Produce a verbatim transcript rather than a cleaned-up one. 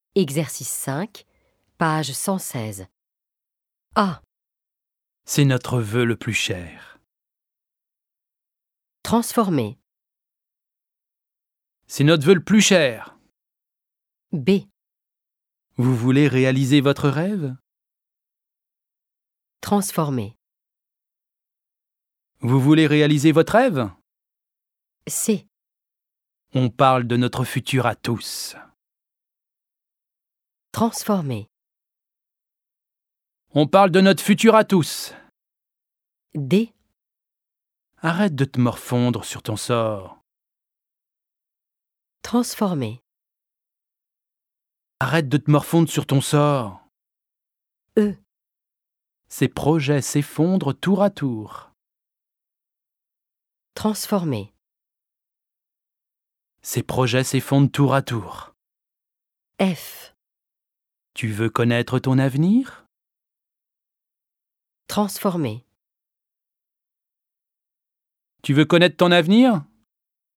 Exercice cinq, page cent seize. A. C'est notre vœu le plus cher. Transformer. C'est notre vœu le plus cher. B. Vous voulez réaliser votre rêve? Transformer. Vous voulez réaliser votre rêve? C. On parle de notre futur à tous. Transformer. On parle de notre futur à tous. D. Arrête de te morfondre sur ton sort. Transformer. Arrête de te morfondre sur ton sort. E. Ces projets s'effondrent tour à tour. Transformer. Ces projets s'effondrent tour à tour. F. Tu veux connaître ton avenir? Transformer. Tu veux connaître ton avenir?